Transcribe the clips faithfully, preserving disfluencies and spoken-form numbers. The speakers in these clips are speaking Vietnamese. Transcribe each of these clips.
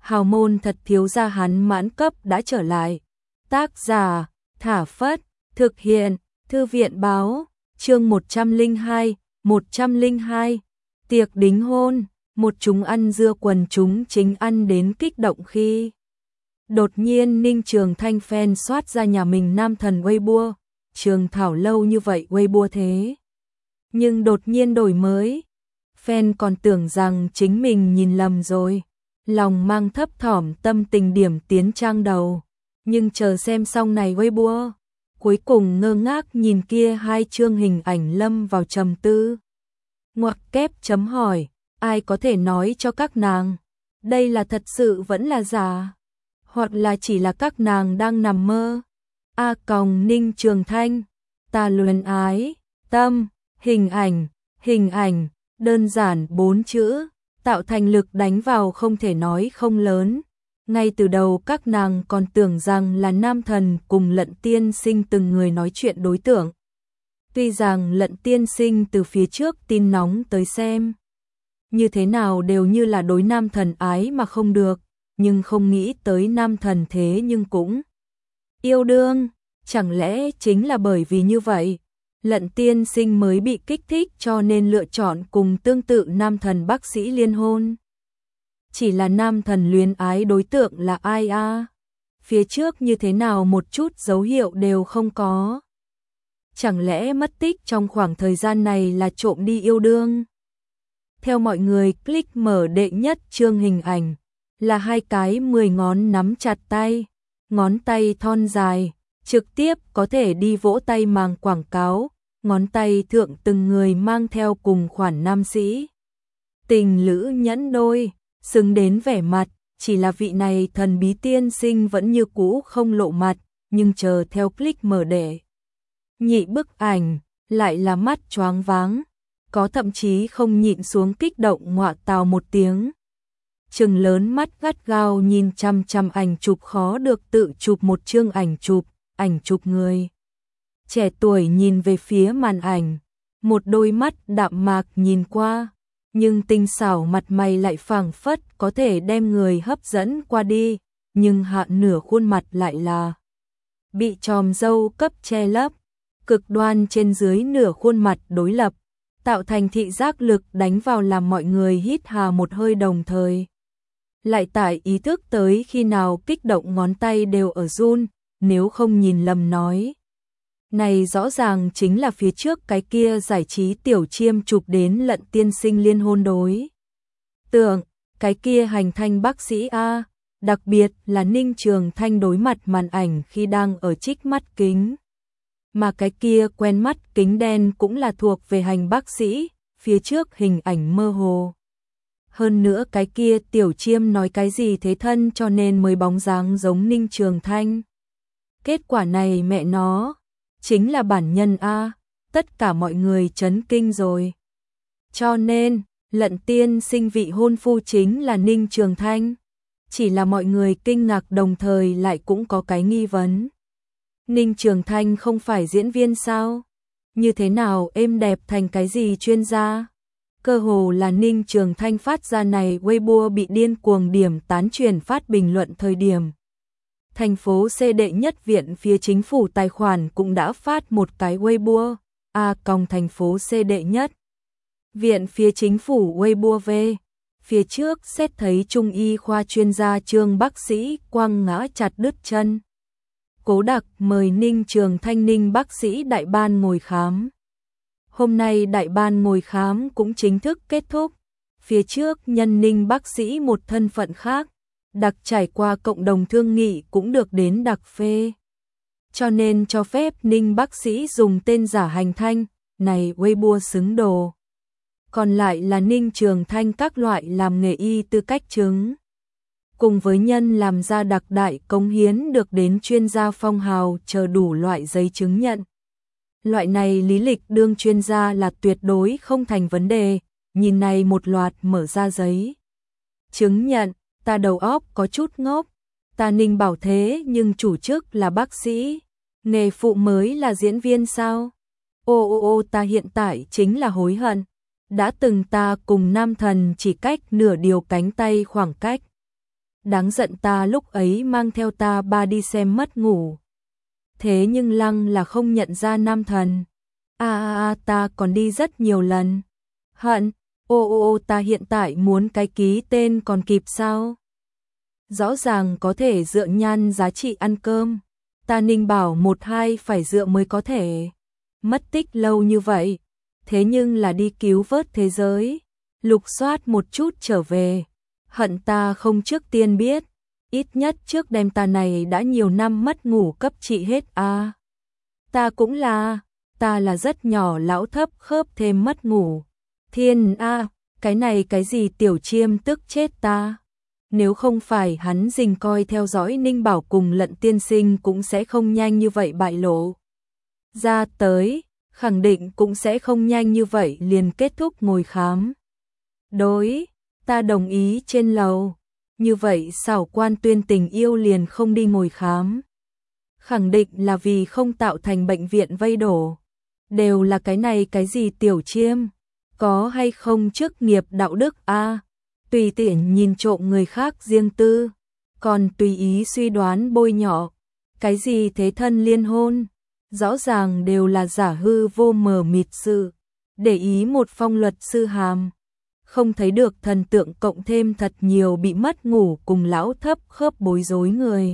hào môn thật thiếu gia hắn mãn cấp đã trở lại. Tác giả, Thả Phất, thực hiện, Thư viện báo, chương một trăm lẻ hai, một trăm lẻ hai, tiệc đính hôn, một chúng ăn dưa quần chúng chính ăn đến kích động khi. Đột nhiên Ninh Trường Thanh fan soát ra nhà mình nam thần Weibo, Trường Thảo lâu như vậy Weibo thế. Nhưng đột nhiên đổi mới, fan còn tưởng rằng chính mình nhìn lầm rồi, lòng mang thấp thỏm tâm tình điểm tiến trang đầu, nhưng chờ xem xong này Weibo, cuối cùng ngơ ngác nhìn kia hai chương hình ảnh lâm vào trầm tư. Ngoặc kép chấm hỏi, ai có thể nói cho các nàng, đây là thật sự vẫn là giả, hoặc là chỉ là các nàng đang nằm mơ. A còng Ninh Trường Thanh, ta luyến ái, tâm, hình ảnh, hình ảnh, đơn giản bốn chữ, tạo thành lực đánh vào không thể nói không lớn. Ngay từ đầu các nàng còn tưởng rằng là nam thần cùng Lận Tiên Sinh từng người nói chuyện đối tượng. Tuy rằng Lận Tiên Sinh từ phía trước tin nóng tới xem, như thế nào đều như là đối nam thần ái mà không được, nhưng không nghĩ tới nam thần thế nhưng cũng yêu đương, chẳng lẽ chính là bởi vì như vậy, Lận Tiên Sinh mới bị kích thích cho nên lựa chọn cùng tương tự nam thần bác sĩ liên hôn. Chỉ là nam thần luyến ái đối tượng là ai a? À? Phía trước như thế nào một chút dấu hiệu đều không có. Chẳng lẽ mất tích trong khoảng thời gian này là trộm đi yêu đương? Theo mọi người click mở đệ nhất chương hình ảnh, là hai cái mười ngón nắm chặt tay, ngón tay thon dài, trực tiếp có thể đi vỗ tay màng quảng cáo, ngón tay thượng từng người mang theo cùng khoản nam sĩ. Tình lữ nhẫn đôi, xứng đến vẻ mặt, chỉ là vị này thần bí tiên sinh vẫn như cũ không lộ mặt, nhưng chờ theo click mở đệ nhị bức ảnh, lại là mắt choáng váng, có thậm chí không nhịn xuống kích động ngọa tào một tiếng. Trừng lớn mắt gắt gao nhìn chăm chăm ảnh chụp khó được tự chụp một chương ảnh chụp, ảnh chụp người trẻ tuổi nhìn về phía màn ảnh, một đôi mắt đạm mạc nhìn qua, nhưng tinh xảo mặt mày lại phảng phất có thể đem người hấp dẫn qua đi, nhưng hạ nửa khuôn mặt lại là bị chòm râu cấp che lấp, cực đoan trên dưới nửa khuôn mặt đối lập, tạo thành thị giác lực đánh vào làm mọi người hít hà một hơi đồng thời. Lại tải ý thức tới khi nào kích động ngón tay đều ở run, nếu không nhìn lầm nói. Này rõ ràng chính là phía trước cái kia giải trí tiểu chiêm chụp đến Lận Tiên Sinh liên hôn đối tượng, cái kia hành thanh bác sĩ A, đặc biệt là Ninh Trường Thanh đối mặt màn ảnh khi đang ở trích mắt kính. Mà cái kia quen mắt kính đen cũng là thuộc về hành bác sĩ, phía trước hình ảnh mơ hồ. Hơn nữa cái kia tiểu chiêm nói cái gì thế thân cho nên mới bóng dáng giống Ninh Trường Thanh. Kết quả này mẹ nó, chính là bản nhân A, tất cả mọi người chấn kinh rồi. Cho nên, Lận Tiên Sinh vị hôn phu chính là Ninh Trường Thanh. Chỉ là mọi người kinh ngạc đồng thời lại cũng có cái nghi vấn. Ninh Trường Thanh không phải diễn viên sao? Như thế nào êm đẹp thành cái gì chuyên gia? Cơ hồ là Ninh Trường Thanh phát ra này Weibo bị điên cuồng điểm tán truyền phát bình luận thời điểm. Thành phố C đệ nhất viện phía chính phủ tài khoản cũng đã phát một cái Weibo, A còng thành phố C đệ nhất. Viện phía chính phủ Weibo V, phía trước xét thấy trung y khoa chuyên gia Trương bác sĩ quăng ngã chặt đứt chân. Cố đặc mời Ninh Trường Thanh Ninh bác sĩ đại ban ngồi khám. Hôm nay đại ban ngồi khám cũng chính thức kết thúc. Phía trước nhân Ninh bác sĩ một thân phận khác, đặc trải qua cộng đồng thương nghị cũng được đến đặc phê. Cho nên cho phép Ninh bác sĩ dùng tên giả hành thanh, này Weibo xứng đồ. Còn lại là Ninh Trường Thanh các loại làm nghề y tư cách chứng. Cùng với nhân làm ra đặc đại cống hiến được đến chuyên gia phong hào chờ đủ loại giấy chứng nhận. Loại này lý lịch đương chuyên gia là tuyệt đối không thành vấn đề, nhìn này một loạt mở ra giấy chứng nhận, ta đầu óc có chút ngốc, ta Ninh bảo thế nhưng chủ chức là bác sĩ, nghề phụ mới là diễn viên sao? Ô ô ô ta hiện tại chính là hối hận, đã từng ta cùng nam thần chỉ cách nửa điều cánh tay khoảng cách. Đáng giận ta lúc ấy mang theo ta ba đi xem mất ngủ. Thế nhưng lăng là không nhận ra nam thần. A a a ta còn đi rất nhiều lần. Hận, ô ô ô ta hiện tại muốn cái ký tên còn kịp sao? Rõ ràng có thể dựa nhan giá trị ăn cơm. Ta Ninh bảo một hai phải dựa mới có thể. Mất tích lâu như vậy. Thế nhưng là đi cứu vớt thế giới. Lục soát một chút trở về. Hận ta không trước tiên biết. Ít nhất trước đêm ta này đã nhiều năm mất ngủ cấp trị hết a. À, ta cũng là, ta là rất nhỏ lão thấp khớp thêm mất ngủ. Thiên a, à, cái này cái gì Tiểu Chiêm tức chết ta. Nếu không phải hắn rình coi theo dõi Ninh Bảo cùng Lận tiên sinh cũng sẽ không nhanh như vậy bại lộ. Ra tới, khẳng định cũng sẽ không nhanh như vậy liền kết thúc ngồi khám. Đối, ta đồng ý trên lầu. Như vậy Xảo Quan Tuyên tình yêu liền không đi ngồi khám. Khẳng định là vì không tạo thành bệnh viện vây đổ. Đều là cái này cái gì Tiểu Chiêm. Có hay không chức nghiệp đạo đức a à, tùy tiện nhìn trộm người khác riêng tư. Còn tùy ý suy đoán bôi nhọ. Cái gì thế thân liên hôn. Rõ ràng đều là giả hư vô mờ mịt sự. Để ý một phong luật sư hàm. Không thấy được thần tượng cộng thêm thật nhiều bị mất ngủ cùng lão thấp khớp bối rối người.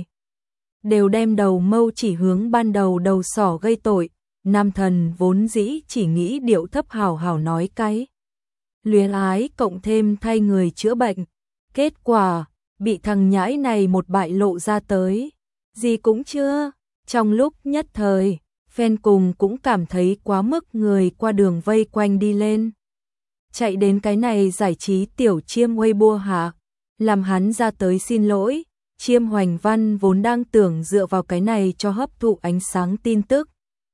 Đều đem đầu mâu chỉ hướng ban đầu đầu sỏ gây tội, nam thần vốn dĩ chỉ nghĩ điệu thấp hào hào nói cái. Luyến ái cộng thêm thay người chữa bệnh. Kết quả, bị thằng nhãi này một bại lộ ra tới. Gì cũng chưa, trong lúc nhất thời, fan cùng cũng cảm thấy quá mức người qua đường vây quanh đi lên. Chạy đến cái này giải trí Tiểu Chiêm Weibo hả? Làm hắn ra tới xin lỗi. Chiêm Hoành Văn vốn đang tưởng dựa vào cái này cho hấp thụ ánh sáng tin tức.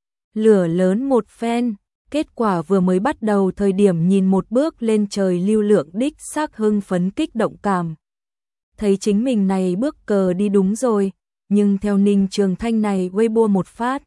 Lửa lớn một phen, kết quả vừa mới bắt đầu thời điểm nhìn một bước lên trời lưu lượng đích xác hưng phấn kích động cảm. Thấy chính mình này bước cờ đi đúng rồi, nhưng theo Ninh Trường Thanh này Weibo một phát.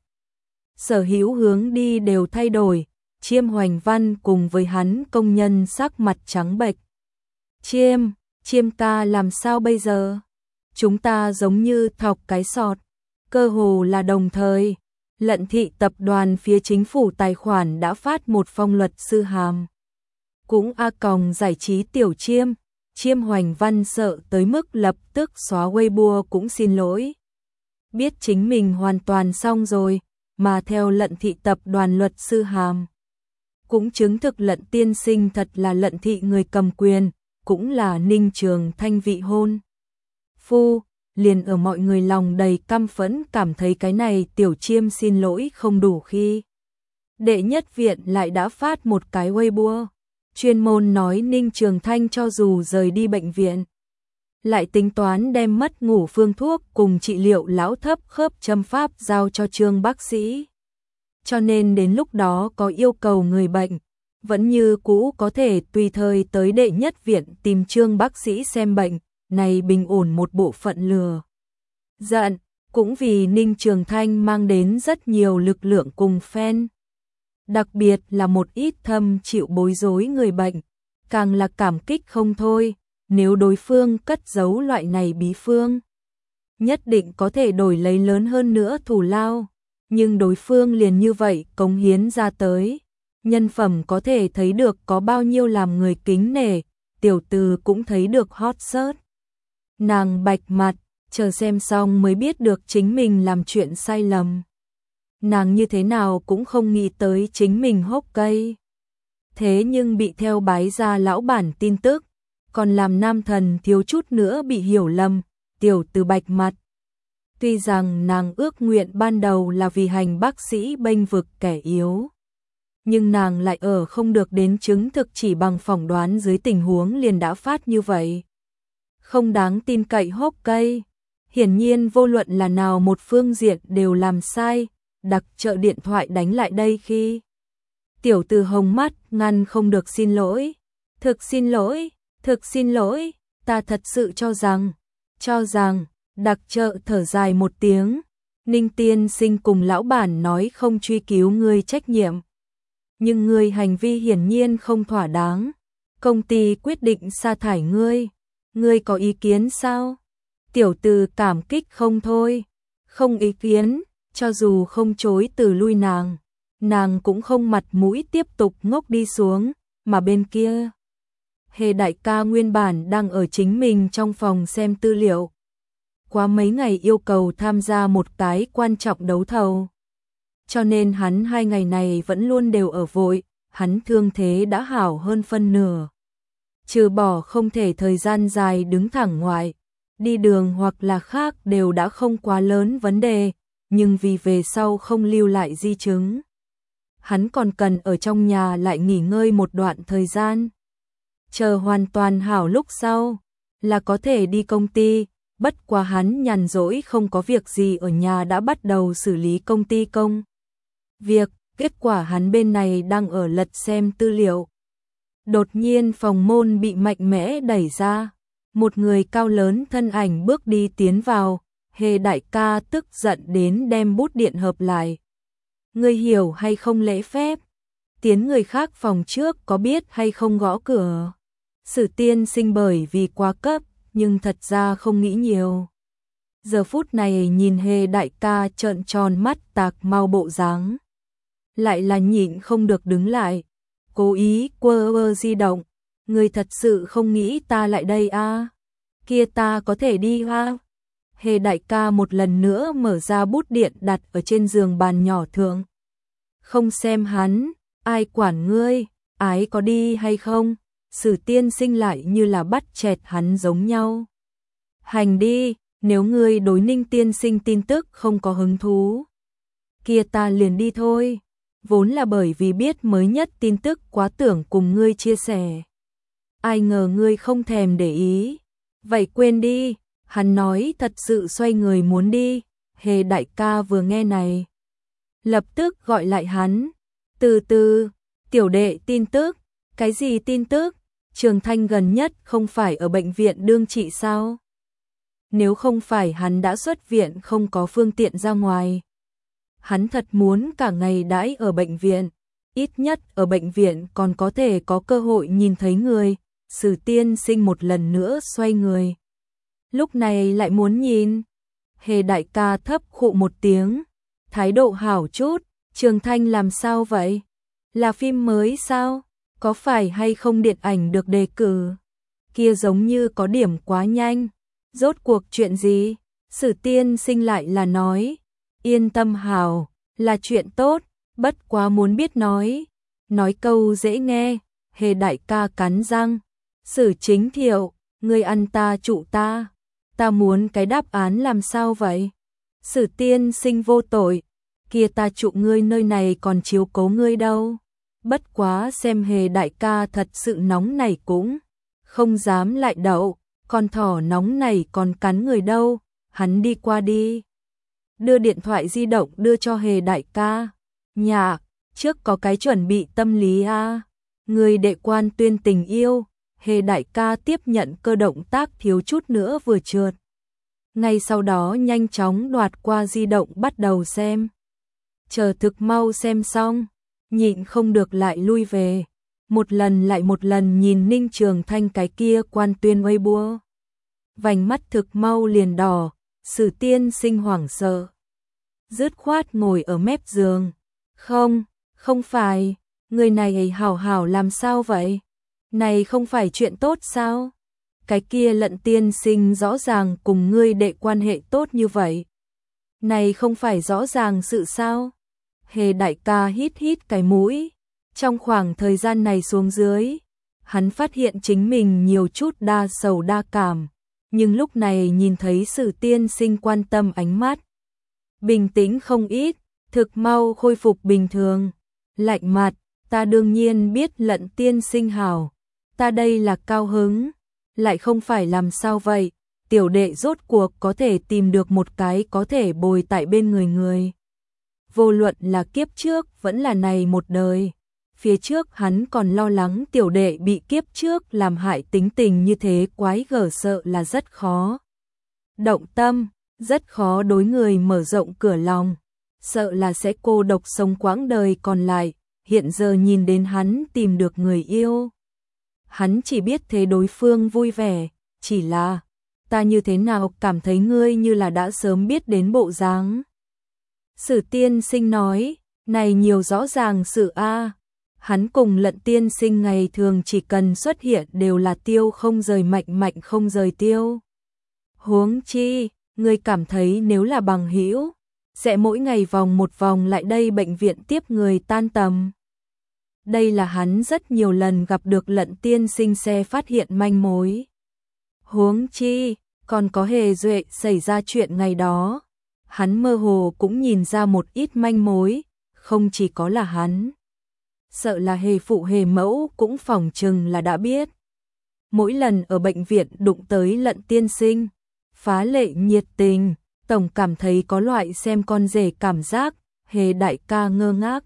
Sở hữu hướng đi đều thay đổi. Chiêm Hoành Văn cùng với hắn công nhân sắc mặt trắng bệch. Chiêm, Chiêm ca làm sao bây giờ? Chúng ta giống như thọc cái sọt. Cơ hồ là đồng thời, Lận thị tập đoàn phía chính phủ tài khoản đã phát một phong luật sư hàm. Cũng a còng giải trí Tiểu Chiêm, Chiêm Hoành Văn sợ tới mức lập tức xóa Weibo cũng xin lỗi. Biết chính mình hoàn toàn xong rồi, mà theo Lận thị tập đoàn luật sư hàm. Cũng chứng thực Lận tiên sinh thật là Lận thị người cầm quyền, cũng là Ninh Trường Thanh vị hôn phu, liền ở mọi người lòng đầy căm phẫn cảm thấy cái này Tiểu Chiêm xin lỗi không đủ khi. Đệ nhất viện lại đã phát một cái Weibo, chuyên môn nói Ninh Trường Thanh cho dù rời đi bệnh viện, lại tính toán đem mất ngủ phương thuốc cùng trị liệu lão thấp khớp châm pháp giao cho Trương bác sĩ. Cho nên đến lúc đó có yêu cầu người bệnh, vẫn như cũ có thể tùy thời tới đệ nhất viện tìm Trương bác sĩ xem bệnh, này bình ổn một bộ phận lừa giận, cũng vì Ninh Trường Thanh mang đến rất nhiều lực lượng cùng fan. Đặc biệt là một ít thâm chịu bối rối người bệnh, càng là cảm kích không thôi, nếu đối phương cất giấu loại này bí phương. Nhất định có thể đổi lấy lớn hơn nữa thù lao, nhưng đối phương liền như vậy cống hiến ra tới. Nhân phẩm có thể thấy được có bao nhiêu làm người kính nể, tiểu từ cũng thấy được hot search. Nàng bạch mặt, chờ xem xong mới biết được chính mình làm chuyện sai lầm. Nàng như thế nào cũng không nghĩ tới chính mình hốc cây. Thế nhưng bị theo bái ra lão bản tin tức, còn làm nam thần thiếu chút nữa bị hiểu lầm, tiểu từ bạch mặt. Tuy rằng nàng ước nguyện ban đầu là vì hành bác sĩ bênh vực kẻ yếu, nhưng nàng lại ở không được đến chứng thực chỉ bằng phỏng đoán dưới tình huống liền đã phát như vậy. Không đáng tin cậy hốc cây. Hiển nhiên vô luận là nào một phương diện đều làm sai, đặc trợ điện thoại đánh lại đây khi. Tiểu từ hồng mắt ngăn không được xin lỗi. Thực xin lỗi, thực xin lỗi, ta thật sự cho rằng, cho rằng, đặc trợ thở dài một tiếng. Ninh tiên sinh cùng lão bản nói không truy cứu ngươi trách nhiệm. Nhưng ngươi hành vi hiển nhiên không thỏa đáng. Công ty quyết định sa thải ngươi. Ngươi có ý kiến sao? Tiểu Từ cảm kích không thôi, không ý kiến, cho dù không chối từ lui nàng, nàng cũng không mặt mũi tiếp tục ngốc đi xuống, mà bên kia Hề đại ca nguyên bản đang ở chính mình trong phòng xem tư liệu. Qua mấy ngày yêu cầu tham gia một cái quan trọng đấu thầu. Cho nên hắn hai ngày này vẫn luôn đều ở vội, hắn thương thế đã hảo hơn phân nửa. Trừ bỏ không thể thời gian dài đứng thẳng ngoài, đi đường hoặc là khác đều đã không quá lớn vấn đề, nhưng vì về sau không lưu lại di chứng. Hắn còn cần ở trong nhà lại nghỉ ngơi một đoạn thời gian. Chờ hoàn toàn hảo lúc sau, là có thể đi công ty, bất quá hắn nhàn rỗi không có việc gì ở nhà đã bắt đầu xử lý công ty công. Việc, kết quả hắn bên này đang ở lật xem tư liệu. Đột nhiên phòng môn bị mạnh mẽ đẩy ra, một người cao lớn thân ảnh bước đi tiến vào, Hề đại ca tức giận đến đem bút điện hợp lại. Ngươi hiểu hay không lễ phép? Tiến người khác phòng trước có biết hay không gõ cửa? Sử Tiên Sinh bởi vì quá cấp, nhưng thật ra không nghĩ nhiều. Giờ phút này nhìn Hề đại ca trợn tròn mắt tạc mau bộ dáng, lại là nhịn không được đứng lại, cố ý quơ quơ di động. Người thật sự không nghĩ ta lại đây à? Kia ta có thể đi ha? Hề đại ca một lần nữa mở ra bút điện đặt ở trên giường bàn nhỏ thượng. Không xem hắn, ai quản ngươi, ái có đi hay không? Sử Tiên Sinh lại như là bắt chẹt hắn giống nhau. Hành đi, nếu ngươi đối Ninh tiên sinh tin tức không có hứng thú, kia ta liền đi thôi. Vốn là bởi vì biết mới nhất tin tức quá tưởng cùng ngươi chia sẻ. Ai ngờ ngươi không thèm để ý. Vậy quên đi, hắn nói thật sự xoay người muốn đi. Hề đại ca vừa nghe này, lập tức gọi lại hắn. Từ từ, tiểu đệ tin tức. Cái gì tin tức? Trường Thanh gần nhất không phải ở bệnh viện đương trị sao? Nếu không phải hắn đã xuất viện không có phương tiện ra ngoài. Hắn thật muốn cả ngày đãi ở bệnh viện, ít nhất ở bệnh viện còn có thể có cơ hội nhìn thấy người. Sử Tiên Sinh một lần nữa xoay người, lúc này lại muốn nhìn. Hề đại ca thấp khụ một tiếng, thái độ hảo chút. Trường Thanh làm sao vậy? Là phim mới sao? Có phải hay không điện ảnh được đề cử? Kia giống như có điểm quá nhanh. Rốt cuộc chuyện gì? Sử Tiên Sinh lại là nói, yên tâm hảo, là chuyện tốt, bất quá muốn biết nói. Nói câu dễ nghe. Hề đại ca cắn răng. Sử Chính Thiệu, ngươi ăn ta trụ ta. Ta muốn cái đáp án làm sao vậy? Sử Tiên Sinh vô tội. Kia ta trụ ngươi nơi này còn chiếu cố ngươi đâu. Bất quá xem Hề đại ca thật sự nóng này cũng không dám lại đậu. Con thỏ nóng này còn cắn người đâu. Hắn đi qua đi, đưa điện thoại di động đưa cho Hề đại ca. Nhạc, trước có cái chuẩn bị tâm lý a. Người đệ quan tuyên tình yêu. Hề đại ca tiếp nhận cơ động tác thiếu chút nữa vừa trượt. Ngay sau đó nhanh chóng đoạt qua di động bắt đầu xem. Chờ thực mau xem xong, nhịn không được lại lui về. Một lần lại một lần nhìn Ninh Trường Thanh cái kia quan tuyên Weibo. Vành mắt thực mau liền đỏ. Sử Tiên Sinh hoảng sợ, dứt khoát ngồi ở mép giường. Không, không phải, người này hảo hảo làm sao vậy? Này không phải chuyện tốt sao? Cái kia Lận tiên sinh rõ ràng cùng ngươi đệ quan hệ tốt như vậy. Này không phải rõ ràng sự sao? Hề đại ca hít hít cái mũi. Trong khoảng thời gian này xuống dưới, hắn phát hiện chính mình nhiều chút đa sầu đa cảm. Nhưng lúc này nhìn thấy Sử Tiên Sinh quan tâm ánh mắt, bình tĩnh không ít, thực mau khôi phục bình thường. Lạnh mặt, ta đương nhiên biết Lận tiên sinh hảo. Ta đây là cao hứng, lại không phải làm sao vậy. Tiểu đệ rốt cuộc có thể tìm được một cái có thể bồi tại bên người người. Vô luận là kiếp trước vẫn là này một đời. Phía trước hắn còn lo lắng tiểu đệ bị kiếp trước làm hại tính tình như thế quái gở, sợ là rất khó động tâm, rất khó đối người mở rộng cửa lòng, sợ là sẽ cô độc sống quãng đời còn lại. Hiện giờ nhìn đến hắn tìm được người yêu, hắn chỉ biết thế đối phương vui vẻ, chỉ là ta như thế nào cảm thấy ngươi như là đã sớm biết đến bộ dáng. Sử tiên sinh nói, này nhiều rõ ràng sự a. Hắn cùng Lận tiên sinh ngày thường chỉ cần xuất hiện đều là tiêu không rời mạnh mạnh không rời tiêu. Huống chi, ngươi cảm thấy nếu là bằng hữu sẽ mỗi ngày vòng một vòng lại đây bệnh viện tiếp người tan tầm. Đây là hắn rất nhiều lần gặp được Lận tiên sinh xe phát hiện manh mối. Huống chi, còn có Hề Duệ xảy ra chuyện ngày đó. Hắn mơ hồ cũng nhìn ra một ít manh mối, không chỉ có là hắn. Sợ là Hề phụ Hề mẫu cũng phỏng chừng là đã biết. Mỗi lần ở bệnh viện đụng tới Lận tiên sinh, phá lệ nhiệt tình, tổng cảm thấy có loại xem con rể cảm giác, Hề đại ca ngơ ngác.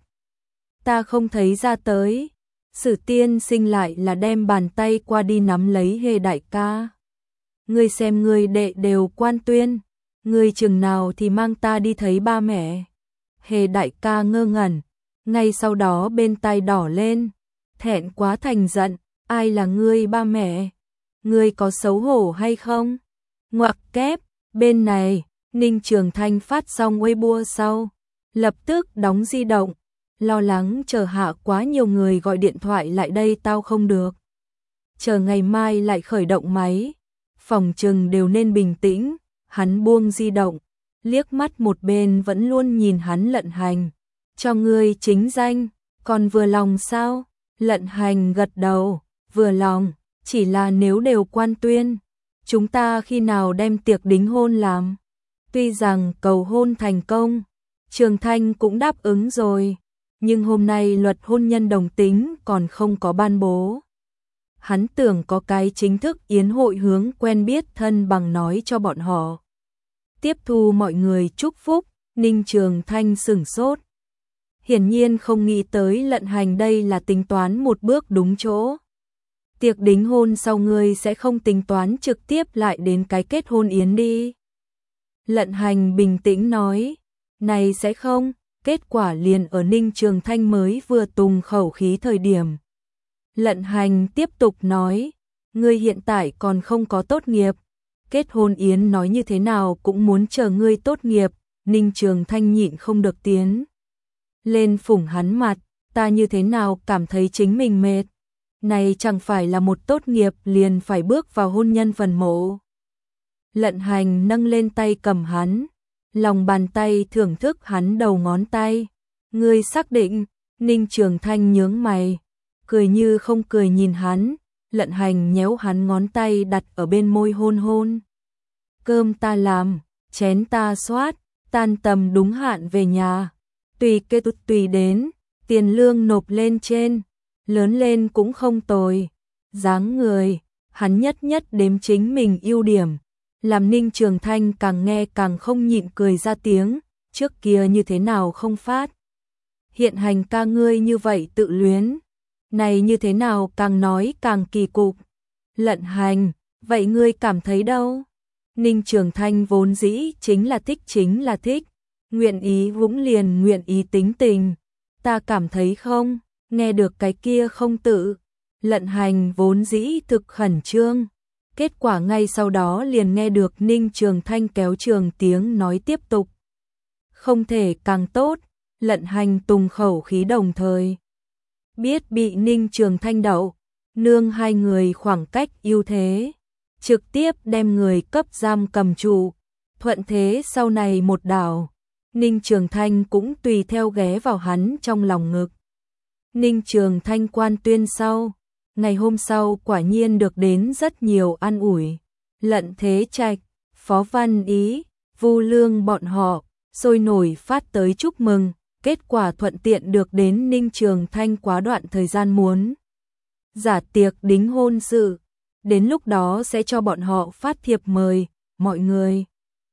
Ta không thấy ra tới. Sử tiên sinh lại là đem bàn tay qua đi nắm lấy Hề đại ca. Ngươi xem ngươi đệ đều quan tuyên, ngươi chừng nào thì mang ta đi thấy ba mẹ. Hề đại ca ngơ ngẩn, ngay sau đó bên tai đỏ lên, thẹn quá thành giận, ai là ngươi ba mẹ? Ngươi có xấu hổ hay không? Ngoặc kép, bên này, Ninh Trường Thanh phát xong Weibo sau, lập tức đóng di động, lo lắng chờ hạ quá nhiều người gọi điện thoại lại đây tao không được. Chờ ngày mai lại khởi động máy, phòng trừng đều nên bình tĩnh, hắn buông di động, liếc mắt một bên vẫn luôn nhìn hắn Lận Hành. Cho ngươi chính danh, còn vừa lòng sao? Lận Hành gật đầu, vừa lòng, chỉ là nếu đều quan tuyên, chúng ta khi nào đem tiệc đính hôn làm? Tuy rằng cầu hôn thành công, Trường Thanh cũng đáp ứng rồi, nhưng hôm nay luật hôn nhân đồng tính còn không có ban bố. Hắn tưởng có cái chính thức yến hội hướng quen biết thân bằng nói cho bọn họ. Tiếp thu mọi người chúc phúc, Ninh Trường Thanh sửng sốt. Hiển nhiên không nghĩ tới Lận Hành đây là tính toán một bước đúng chỗ. Tiệc đính hôn sau ngươi sẽ không tính toán trực tiếp lại đến cái kết hôn yến đi. Lận Hành bình tĩnh nói, này sẽ không, kết quả liền ở Ninh Trường Thanh mới vừa tùng khẩu khí thời điểm. Lận Hành tiếp tục nói, ngươi hiện tại còn không có tốt nghiệp, kết hôn yến nói như thế nào cũng muốn chờ ngươi tốt nghiệp. Ninh Trường Thanh nhịn không được tiến lên phủng hắn mặt, ta như thế nào cảm thấy chính mình mệt. Này chẳng phải là một tốt nghiệp liền phải bước vào hôn nhân phần mộ. Lận Hành nâng lên tay cầm hắn, lòng bàn tay thưởng thức hắn đầu ngón tay. Ngươi xác định? Ninh Trường Thanh nhướng mày, cười như không cười nhìn hắn. Lận Hành nhéo hắn ngón tay đặt ở bên môi hôn hôn. Cơm ta làm, chén ta xoát, tan tầm đúng hạn về nhà. Tùy kê tụt tùy đến, tiền lương nộp lên trên, lớn lên cũng không tồi. Dáng người, hắn nhất nhất đếm chính mình ưu điểm, làm Ninh Trường Thanh càng nghe càng không nhịn cười ra tiếng, trước kia như thế nào không phát. Hiện hành ca ngươi như vậy tự luyến, này như thế nào càng nói càng kỳ cục. Lận Hành, vậy ngươi cảm thấy đâu? Ninh Trường Thanh vốn dĩ chính là thích chính là thích, nguyện ý vũng liền nguyện ý tính tình. Ta cảm thấy không, nghe được cái kia không tự. Lận Hành vốn dĩ thực khẩn trương. Kết quả ngay sau đó liền nghe được Ninh Trường Thanh kéo trường tiếng nói tiếp tục. Không thể càng tốt, Lận Hành tùng khẩu khí đồng thời. Biết bị Ninh Trường Thanh đậu, nương hai người khoảng cách ưu thế. Trực tiếp đem người cấp giam cầm trụ, thuận thế sau này một đảo. Ninh Trường Thanh cũng tùy theo ghé vào hắn trong lòng ngực. Ninh Trường Thanh quan tuyên sau, ngày hôm sau quả nhiên được đến rất nhiều an ủi. Lận Thế Trạch, Phó Văn Ý, Vu Lương bọn họ sôi nổi phát tới chúc mừng, kết quả thuận tiện được đến Ninh Trường Thanh quá đoạn thời gian muốn giả tiệc đính hôn sự. Đến lúc đó sẽ cho bọn họ phát thiệp mời, mọi người.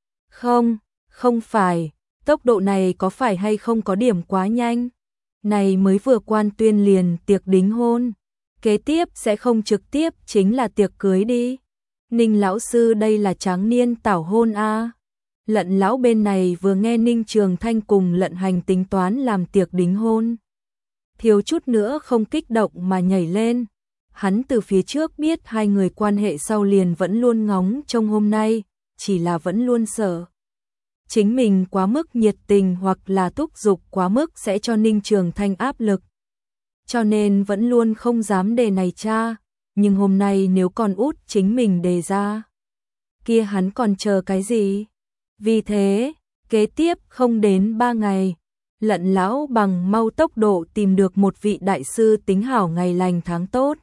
Không, không phải, tốc độ này có phải hay không có điểm quá nhanh? Này mới vừa quan tuyên liền tiệc đính hôn, kế tiếp sẽ không trực tiếp chính là tiệc cưới đi. Ninh lão sư đây là tráng niên tảo hôn a. À. Lận lão bên này vừa nghe Ninh Trường Thanh cùng Lận Hành tính toán làm tiệc đính hôn, thiếu chút nữa không kích động mà nhảy lên. Hắn từ phía trước biết hai người quan hệ sau liền vẫn luôn ngóng trông hôm nay, chỉ là vẫn luôn sợ. Chính mình quá mức nhiệt tình hoặc là thúc giục quá mức sẽ cho Ninh Trường Thanh áp lực. Cho nên vẫn luôn không dám đề này cha, nhưng hôm nay nếu con út chính mình đề ra, kia hắn còn chờ cái gì? Vì thế, kế tiếp không đến ba ngày, Lận lão bằng mau tốc độ tìm được một vị đại sư tính hảo ngày lành tháng tốt.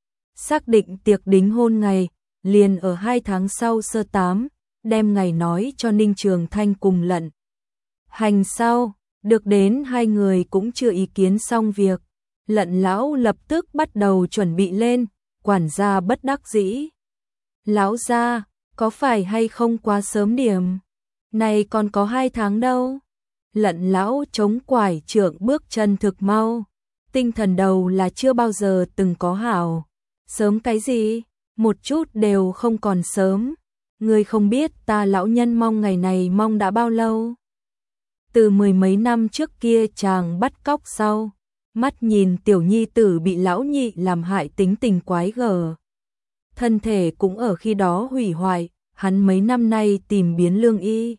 Xác định tiệc đính hôn ngày, liền ở hai tháng sau sơ tám, đem ngày nói cho Ninh Trường Thanh cùng Lận Hành sau, được đến hai người cũng chưa ý kiến xong việc. Lận lão lập tức bắt đầu chuẩn bị lên, quản gia bất đắc dĩ. Lão gia, có phải hay không quá sớm điểm? Này còn có hai tháng đâu. Lận lão chống quải trượng bước chân thực mau. Tinh thần đầu là chưa bao giờ từng có hảo. Sớm cái gì? Một chút đều không còn sớm. Ngươi không biết ta lão nhân mong ngày này mong đã bao lâu. Từ mười mấy năm trước kia chàng bắt cóc sau. Mắt nhìn tiểu nhi tử bị lão nhị làm hại tính tình quái gở. Thân thể cũng ở khi đó hủy hoại, hắn mấy năm nay tìm biến lương y.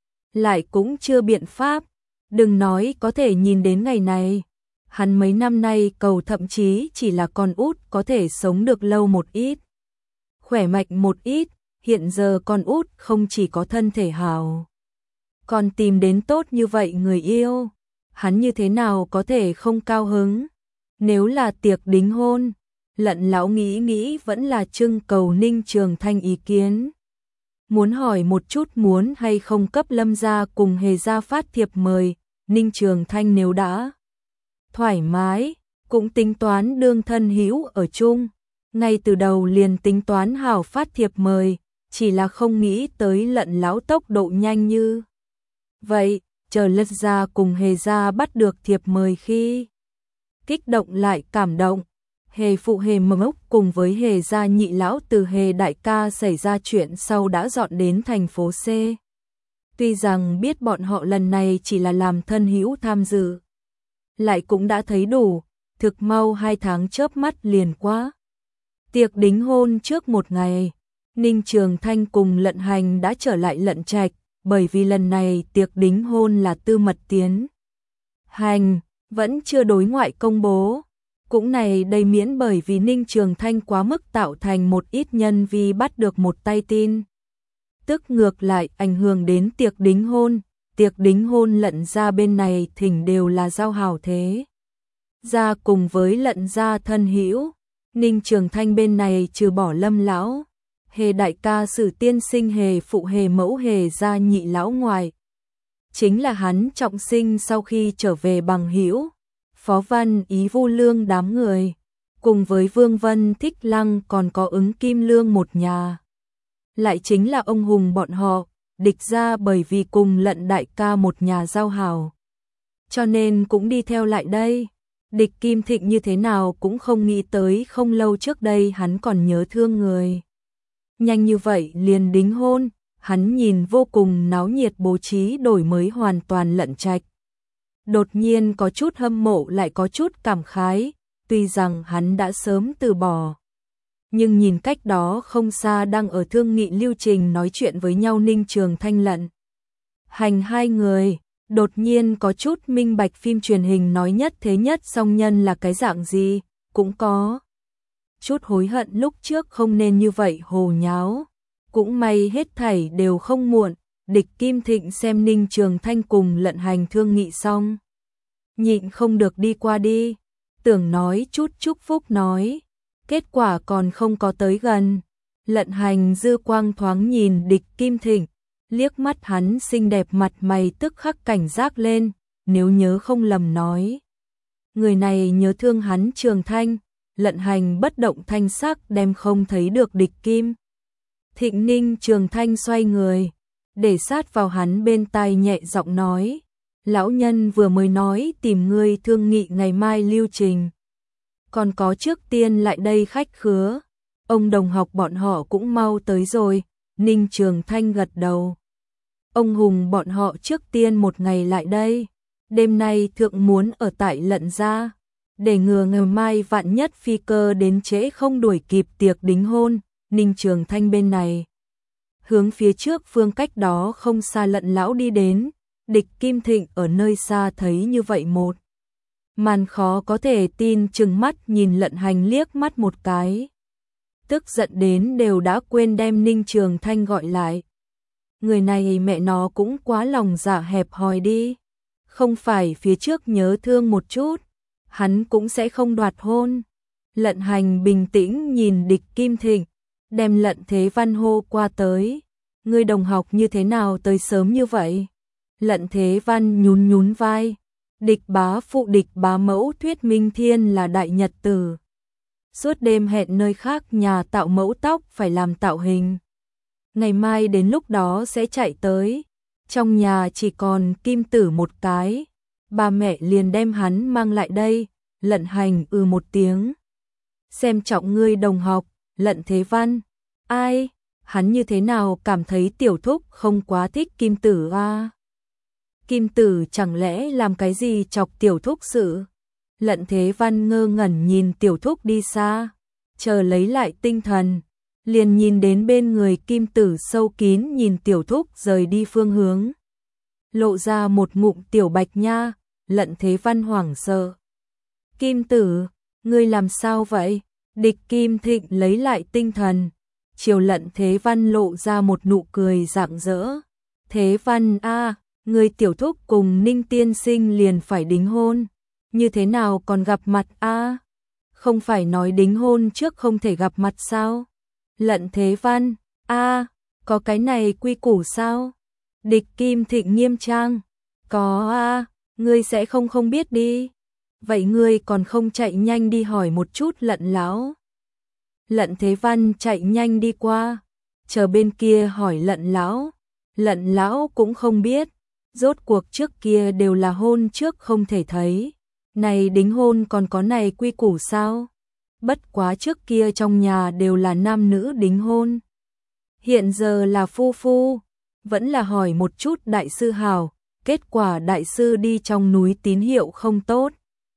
Lại cũng chưa biện pháp, đừng nói có thể nhìn đến ngày này. Hắn mấy năm nay cầu thậm chí chỉ là con út có thể sống được lâu một ít. Khỏe mạnh một ít, hiện giờ con út không chỉ có thân thể hào. Còn tìm đến tốt như vậy người yêu. Hắn như thế nào có thể không cao hứng? Nếu là tiệc đính hôn, Lận lão nghĩ nghĩ vẫn là trưng cầu Ninh Trường Thanh ý kiến. Muốn hỏi một chút muốn hay không cấp Lâm gia cùng Hề gia phát thiệp mời, Ninh Trường Thanh nếu đã thoải mái, cũng tính toán đương thân hữu ở chung. Ngay từ đầu liền tính toán hảo phát thiệp mời, chỉ là không nghĩ tới Lận lão tốc độ nhanh như vậy. Chờ Lật gia cùng Hề gia bắt được thiệp mời khi kích động lại cảm động. Hề phụ Hề Mộc cùng với Hề gia nhị lão từ Hề đại ca xảy ra chuyện sau đã dọn đến thành phố C. Tuy rằng biết bọn họ lần này chỉ là làm thân hữu tham dự, lại cũng đã thấy đủ, thực mau hai tháng chớp mắt liền quá. Tiệc đính hôn trước một ngày, Ninh Trường Thanh cùng Lận Hành đã trở lại Lận Trạch. Bởi vì lần này tiệc đính hôn là tư mật tiến hành, vẫn chưa đối ngoại công bố. Cũng này đây miễn bởi vì Ninh Trường Thanh quá mức tạo thành một ít nhân vi bắt được một tay tin. Tức ngược lại ảnh hưởng đến tiệc đính hôn, tiệc đính hôn Lận gia bên này thỉnh đều là giao hảo thế. Gia cùng với Lận gia thân hữu, Ninh Trường Thanh bên này trừ bỏ Lâm lão, Hề đại ca Sử tiên sinh Hề phụ Hề mẫu Hề gia nhị lão ngoài. Chính là hắn trọng sinh sau khi trở về bằng hữu, Phó Văn Ý Vu Lương đám người, cùng với Vương Vân Thích Lăng còn có Ứng Kim Lương một nhà. Lại chính là ông Hùng bọn họ, địch ra bởi vì cùng Lận đại ca một nhà giao hảo. Cho nên cũng đi theo lại đây. Địch Kim Thịnh như thế nào cũng không nghĩ tới không lâu trước đây hắn còn nhớ thương người. Nhanh như vậy liền đính hôn, hắn nhìn vô cùng náo nhiệt bố trí đổi mới hoàn toàn Lận Trạch. Đột nhiên có chút hâm mộ lại có chút cảm khái, tuy rằng hắn đã sớm từ bỏ. Nhưng nhìn cách đó không xa đang ở thương nghị lưu trình nói chuyện với nhau Ninh Trường Thanh Lận Hành hai người, đột nhiên có chút minh bạch phim truyền hình nói nhất thế nhất song nhân là cái dạng gì, cũng có chút hối hận lúc trước không nên như vậy hồ nháo. Cũng may hết thảy đều không muộn, địch Kim Thịnh xem Ninh Trường Thanh cùng Lận Hành thương nghị xong. Nhịn không được đi qua đi, tưởng nói chút chúc phúc nói, kết quả còn không có tới gần. Lận Hành dư quang thoáng nhìn địch Kim Thịnh, liếc mắt hắn xinh đẹp mặt mày tức khắc cảnh giác lên, nếu nhớ không lầm nói. Người này nhớ thương hắn Trường Thanh. Lận Hành bất động thanh sắc đem không thấy được địch Kim Thịnh. Ninh Trường Thanh xoay người, để sát vào hắn bên tai nhẹ giọng nói, lão nhân vừa mới nói tìm ngươi thương nghị ngày mai lưu trình. Còn có trước tiên lại đây khách khứa, ông đồng học bọn họ cũng mau tới rồi. Ninh Trường Thanh gật đầu. Ông Hùng bọn họ trước tiên một ngày lại đây, đêm nay thượng muốn ở tại Lận gia. Để ngừa ngày mai vạn nhất phi cơ đến trễ không đuổi kịp tiệc đính hôn, Ninh Trường Thanh bên này hướng phía trước phương cách đó không xa Lận lão đi đến, Địch Kim Thịnh ở nơi xa thấy như vậy một màn khó có thể tin, trừng mắt nhìn Lận Hành liếc mắt một cái. Tức giận đến đều đã quên đem Ninh Trường Thanh gọi lại. Người này mẹ nó cũng quá lòng dạ hẹp hòi đi. Không phải phía trước nhớ thương một chút, hắn cũng sẽ không đoạt hôn. Lận Hành bình tĩnh nhìn Địch Kim Thịnh, đem Lận Thế Văn hô qua tới. Ngươi đồng học như thế nào tới sớm như vậy? Lận Thế Văn nhún nhún vai. Địch bá phụ Địch bá mẫu thuyết minh thiên là đại nhật tử. Suốt đêm hẹn nơi khác nhà tạo mẫu tóc phải làm tạo hình. Ngày mai đến lúc đó sẽ chạy tới. Trong nhà chỉ còn Kim Tử một cái. Ba mẹ liền đem hắn mang lại đây. Lận Hành ừ một tiếng. Xem trọng ngươi đồng học, Lận Thế Văn. Ai? Hắn như thế nào cảm thấy tiểu thúc không quá thích Kim Tử à? Kim Tử chẳng lẽ làm cái gì chọc tiểu thúc sự? Lận Thế Văn ngơ ngẩn nhìn tiểu thúc đi xa, chờ lấy lại tinh thần, liền nhìn đến bên người Kim Tử sâu kín nhìn tiểu thúc rời đi phương hướng. Lộ ra một ngụm tiểu bạch nha, Lận Thế Văn hoảng sợ. Kim Tử, ngươi làm sao vậy? Địch Kim Thịnh lấy lại tinh thần, chiều Lận Thế Văn lộ ra một nụ cười rạng rỡ. Thế Văn a, ngươi tiểu thúc cùng Ninh tiên sinh liền phải đính hôn, như thế nào còn gặp mặt a? Không phải nói đính hôn trước không thể gặp mặt sao? Lận Thế Văn, a, có cái này quy củ sao? Địch Kim Thịnh nghiêm trang, có a, ngươi sẽ không không biết đi. Vậy ngươi còn không chạy nhanh đi hỏi một chút Lận lão. Lận Thế Văn chạy nhanh đi qua, chờ bên kia hỏi Lận lão. Lận lão cũng không biết, rốt cuộc trước kia đều là hôn trước không thể thấy, này đính hôn còn có này quy củ sao? Bất quá trước kia trong nhà đều là nam nữ đính hôn, hiện giờ là phu phu, vẫn là hỏi một chút đại sư hào, kết quả đại sư đi trong núi tín hiệu không tốt.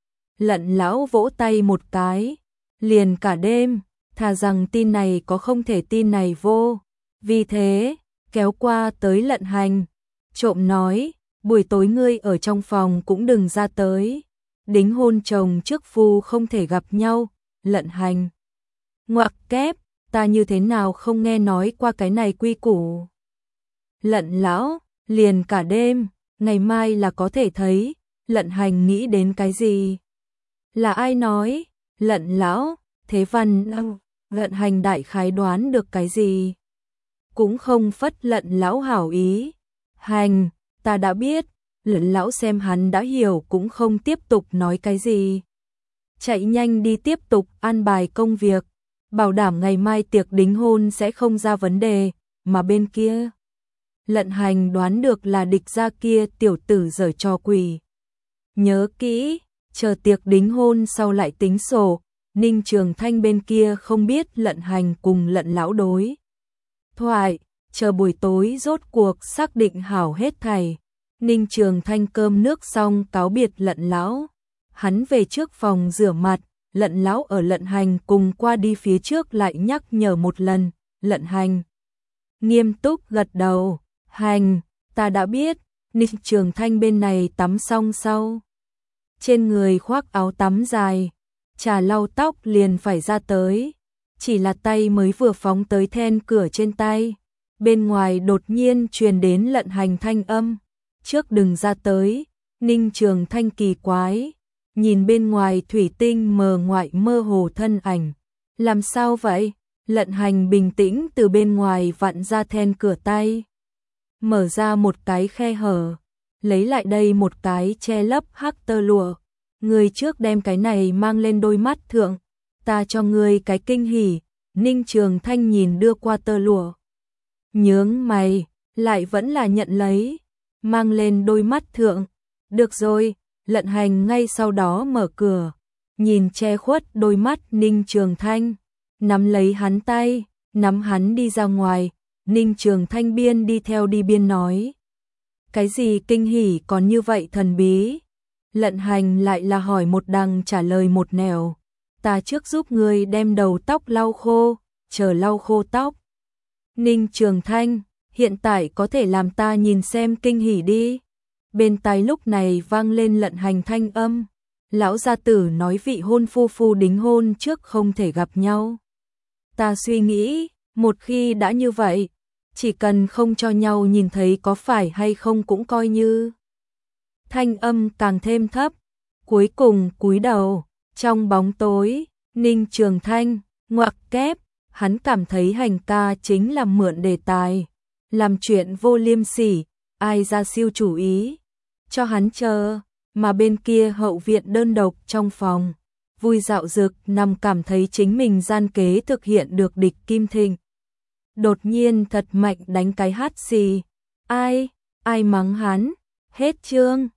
Lận lão vỗ tay một cái, liền cả đêm, thà rằng tin này có không thể tin này vô, vì thế, kéo qua tới Lận Hành, trộm nói, buổi tối ngươi ở trong phòng cũng đừng ra tới, đính hôn chồng trước phu không thể gặp nhau. Lận Hành, ngoặc kép, ta như thế nào không nghe nói qua cái này quy củ. Lận lão, liền cả đêm, ngày mai là có thể thấy. Lận Hành nghĩ đến cái gì? Là ai nói? Lận lão, Thế Văn. Lận Hành đại khái đoán được cái gì, cũng không phất Lận lão hảo ý. Hành, ta đã biết. Lận lão xem hắn đã hiểu cũng không tiếp tục nói cái gì, chạy nhanh đi tiếp tục an bài công việc, bảo đảm ngày mai tiệc đính hôn sẽ không ra vấn đề. Mà bên kia, Lận Hành đoán được là Địch gia kia tiểu tử giở trò quỷ. Nhớ kỹ, chờ tiệc đính hôn sau lại tính sổ. Ninh Trường Thanh bên kia không biết Lận Hành cùng Lận lão đối thoại, chờ buổi tối rốt cuộc xác định hảo hết thảy. Ninh Trường Thanh cơm nước xong cáo biệt Lận lão, hắn về trước phòng rửa mặt. Lận lão ở Lận Hành cùng qua đi phía trước lại nhắc nhở một lần. Lận Hành nghiêm túc gật đầu, hành, ta đã biết. Ninh Trường Thanh bên này tắm xong sau, trên người khoác áo tắm dài, trà lau tóc liền phải ra tới, chỉ là tay mới vừa phóng tới then cửa trên tay, bên ngoài đột nhiên truyền đến Lận Hành thanh âm, trước đừng ra tới. Ninh Trường Thanh kỳ quái, nhìn bên ngoài thủy tinh mờ ngoại mơ hồ thân ảnh, làm sao vậy? Lận Hành bình tĩnh từ bên ngoài vặn ra then cửa tay, mở ra một cái khe hở, lấy lại đây một cái che lấp hắc tơ lụa. Người trước đem cái này mang lên đôi mắt thượng, ta cho ngươi cái kinh hỉ. Ninh Trường Thanh nhìn đưa qua tơ lụa, nhướng mày, lại vẫn là nhận lấy, mang lên đôi mắt thượng. Được rồi. Lận Hành ngay sau đó mở cửa, nhìn che khuất đôi mắt Ninh Trường Thanh, nắm lấy hắn tay, nắm hắn đi ra ngoài. Ninh Trường Thanh biên đi theo đi biên nói, cái gì kinh hỉ còn như vậy thần bí? Lận Hành lại là hỏi một đằng trả lời một nẻo. Ta trước giúp ngươi đem đầu tóc lau khô, chờ lau khô tóc. Ninh Trường Thanh, hiện tại có thể làm ta nhìn xem kinh hỉ đi. Bên tai lúc này vang lên Lận Hành thanh âm. Lão gia tử nói vị hôn phu phu đính hôn trước không thể gặp nhau. Ta suy nghĩ, một khi đã như vậy, chỉ cần không cho nhau nhìn thấy có phải hay không cũng coi như. Thanh âm càng thêm thấp, cuối cùng cúi đầu, trong bóng tối, Ninh Trường Thanh, ngoặc kép, hắn cảm thấy Hành ca chính là mượn đề tài, làm chuyện vô liêm sỉ, ai ra siêu chủ ý, cho hắn chờ, mà bên kia hậu viện đơn độc trong phòng, vui dạo dực nằm cảm thấy chính mình gian kế thực hiện được địch Kim Thịnh. Đột nhiên thật mạnh đánh cái hắt xì, ai, ai mắng hắn, hết chương.